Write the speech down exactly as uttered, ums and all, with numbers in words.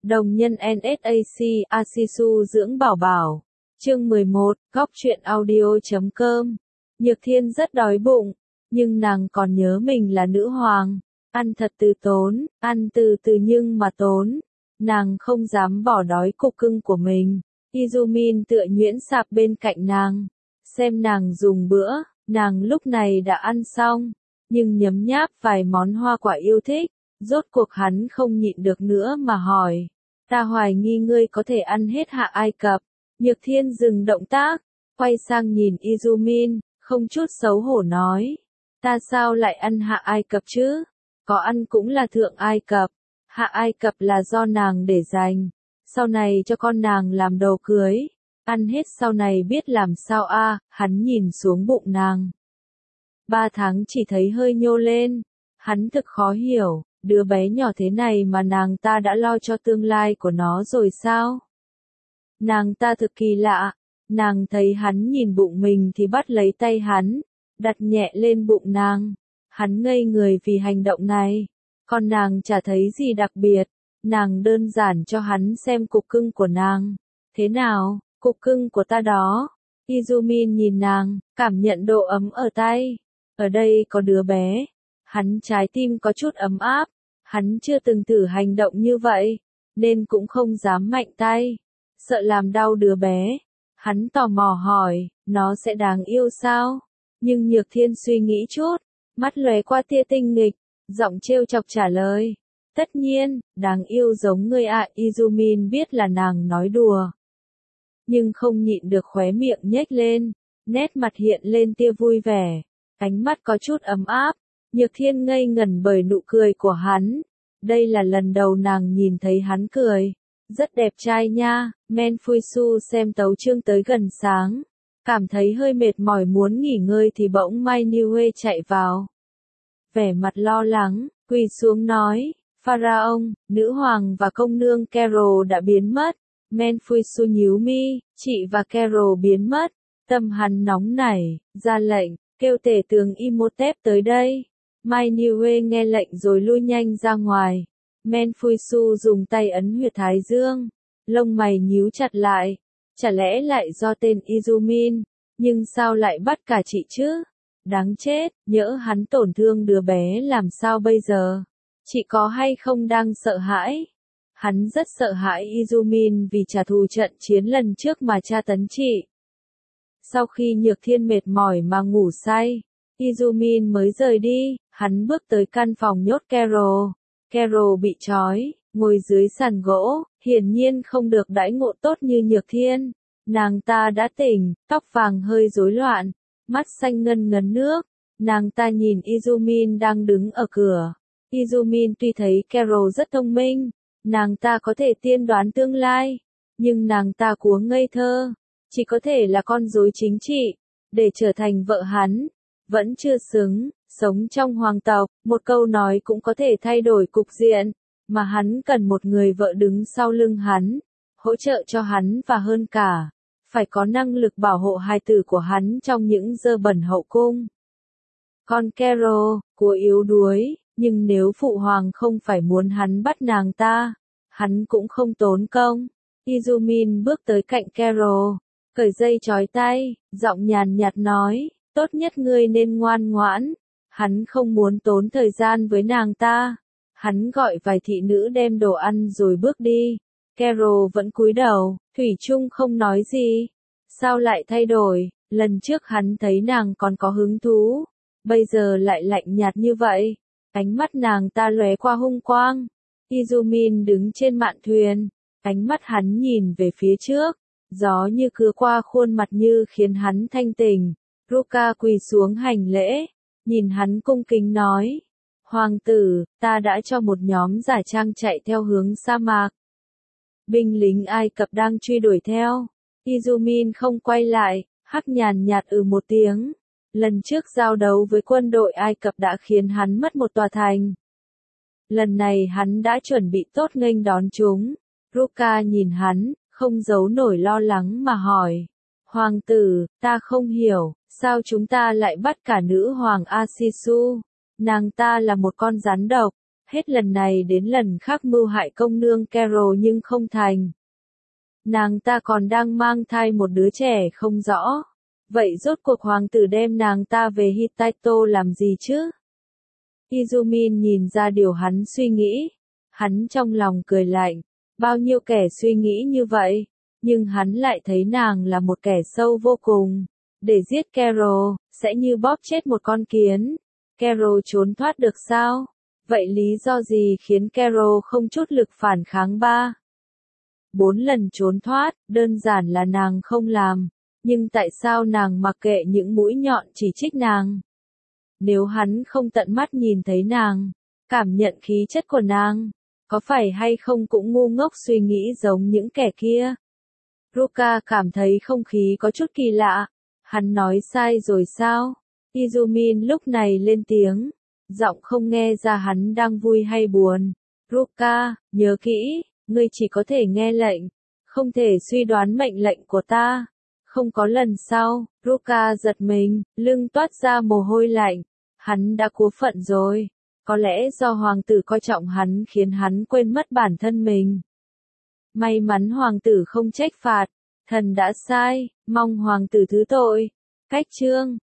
Đồng nhân en ét a xê, Asisu dưỡng bảo bảo. Chương mười một, góc truyện audio chấm com. Nhược Thiên rất đói bụng, nhưng nàng còn nhớ mình là nữ hoàng. Ăn thật từ tốn, ăn từ từ nhưng mà tốn. Nàng không dám bỏ đói cục cưng của mình. Izumin tựa nhuyễn sạp bên cạnh nàng. Xem nàng dùng bữa, nàng lúc này đã ăn xong, nhưng nhấm nháp vài món hoa quả yêu thích. Rốt cuộc hắn không nhịn được nữa mà hỏi. Ta hoài nghi ngươi có thể ăn hết Hạ Ai Cập. Nhược Thiên dừng động tác, quay sang nhìn Izumin, không chút xấu hổ nói. Ta sao lại ăn Hạ Ai Cập chứ? Có ăn cũng là Thượng Ai Cập. Hạ Ai Cập là do nàng để dành. Sau này cho con nàng làm đồ cưới. Ăn hết sau này biết làm sao a? À, hắn nhìn xuống bụng nàng. Ba tháng chỉ thấy hơi nhô lên. Hắn thực khó hiểu. Đứa bé nhỏ thế này mà nàng ta đã lo cho tương lai của nó rồi sao? Nàng ta thực kỳ lạ. Nàng thấy hắn nhìn bụng mình thì bắt lấy tay hắn, đặt nhẹ lên bụng nàng. Hắn ngây người vì hành động này. Còn nàng chả thấy gì đặc biệt. Nàng đơn giản cho hắn xem cục cưng của nàng. Thế nào, cục cưng của ta đó? Izumin nhìn nàng, cảm nhận độ ấm ở tay. Ở đây có đứa bé. Hắn trái tim có chút ấm áp. Hắn chưa từng thử hành động như vậy, nên cũng không dám mạnh tay. Sợ làm đau đứa bé. Hắn tò mò hỏi, nó sẽ đáng yêu sao? Nhưng Nhược Thiên suy nghĩ chút, mắt lóe qua tia tinh nghịch, giọng trêu chọc trả lời. Tất nhiên, đáng yêu giống ngươi ạ. Izumin biết là nàng nói đùa, nhưng không nhịn được khóe miệng nhếch lên, nét mặt hiện lên tia vui vẻ, ánh mắt có chút ấm áp. Nhược Thiên ngây ngẩn bởi nụ cười của hắn. Đây là lần đầu nàng nhìn thấy hắn cười. Rất đẹp trai nha. Menfuisu xem tấu chương tới gần sáng. Cảm thấy hơi mệt mỏi muốn nghỉ ngơi thì bỗng Mai Niue chạy vào. Vẻ mặt lo lắng, quỳ xuống nói. Pharaoh, nữ hoàng và công nương Carol đã biến mất. Menfuisu nhíu mi, chị và Carol biến mất. Tâm hắn nóng nảy, ra lệnh, kêu tể tướng Imhotep tới đây. Mai Niue nghe lệnh rồi lui nhanh ra ngoài. Menfuisu dùng tay ấn huyệt thái dương. Lông mày nhíu chặt lại. Chả lẽ lại do tên Izumin? Nhưng sao lại bắt cả chị chứ? Đáng chết, nhỡ hắn tổn thương đứa bé làm sao bây giờ? Chị có hay không đang sợ hãi? Hắn rất sợ hãi Izumin vì trả thù trận chiến lần trước mà tra tấn chị. Sau khi Nhược Thiên mệt mỏi mà ngủ say, Izumin mới rời đi. Hắn bước tới căn phòng nhốt Carol. Carol bị trói, ngồi dưới sàn gỗ, hiển nhiên không được đãi ngộ tốt như Nhược Thiên. Nàng ta đã tỉnh, tóc vàng hơi rối loạn, mắt xanh ngân ngấn nước. Nàng ta nhìn Izumin đang đứng ở cửa. Izumin tuy thấy Carol rất thông minh, nàng ta có thể tiên đoán tương lai, nhưng nàng ta cuống ngây thơ, chỉ có thể là con rối chính trị, để trở thành vợ hắn. Vẫn chưa xứng, sống trong hoàng tộc, một câu nói cũng có thể thay đổi cục diện, mà hắn cần một người vợ đứng sau lưng hắn, hỗ trợ cho hắn và hơn cả, phải có năng lực bảo hộ hài tử của hắn trong những dơ bẩn hậu cung. Con Carol, của yếu đuối, nhưng nếu phụ hoàng không phải muốn hắn bắt nàng ta, hắn cũng không tốn công. Izumin bước tới cạnh Carol, cởi dây trói tay, giọng nhàn nhạt nói. Tốt nhất ngươi nên ngoan ngoãn. Hắn không muốn tốn thời gian với nàng ta. Hắn gọi vài thị nữ đem đồ ăn rồi bước đi. Carol vẫn cúi đầu, thủy chung không nói gì. Sao lại thay đổi? Lần trước hắn thấy nàng còn có hứng thú, bây giờ lại lạnh nhạt như vậy. Ánh mắt nàng ta lóe qua hung quang. Izumin đứng trên mạn thuyền, ánh mắt hắn nhìn về phía trước, gió như cưa qua khuôn mặt như khiến hắn thanh tỉnh. Ruka quỳ xuống hành lễ, nhìn hắn cung kính nói. Hoàng tử, ta đã cho một nhóm giả trang chạy theo hướng sa mạc. Binh lính Ai Cập đang truy đuổi theo. Izumin không quay lại, hắc nhàn nhạt ừ một tiếng. Lần trước giao đấu với quân đội Ai Cập đã khiến hắn mất một tòa thành. Lần này hắn đã chuẩn bị tốt nghênh đón chúng. Ruka nhìn hắn, không giấu nổi lo lắng mà hỏi. Hoàng tử, ta không hiểu, sao chúng ta lại bắt cả nữ hoàng Asisu? Nàng ta là một con rắn độc, Hết lần này đến lần khác mưu hại công nương Carol nhưng không thành. Nàng ta còn đang mang thai một đứa trẻ không rõ. Vậy rốt cuộc hoàng tử đem nàng ta về Hittito làm gì chứ? Izumin nhìn ra điều hắn suy nghĩ. Hắn trong lòng cười lạnh. Bao nhiêu kẻ suy nghĩ như vậy, nhưng hắn lại thấy nàng là một kẻ sâu vô cùng. Để giết Carol, sẽ như bóp chết một con kiến. Carol trốn thoát được sao? Vậy lý do gì khiến Carol không chút lực phản kháng ba? Bốn lần trốn thoát, đơn giản là nàng không làm. Nhưng tại sao nàng mặc kệ những mũi nhọn chỉ trích nàng? Nếu hắn không tận mắt nhìn thấy nàng, cảm nhận khí chất của nàng, có phải hay không cũng ngu ngốc suy nghĩ giống những kẻ kia? Ruka cảm thấy không khí có chút kỳ lạ. Hắn nói sai rồi sao? Izumin lúc này lên tiếng, giọng không nghe ra hắn đang vui hay buồn. Ruka, nhớ kỹ, ngươi chỉ có thể nghe lệnh, không thể suy đoán mệnh lệnh của ta. Không có lần sau. Ruka giật mình, lưng toát ra mồ hôi lạnh. Hắn đã cố phận rồi. Có lẽ do hoàng tử coi trọng hắn khiến hắn quên mất bản thân mình. May mắn hoàng tử không trách phạt. Thần đã sai, mong hoàng tử thứ tội. Cách chương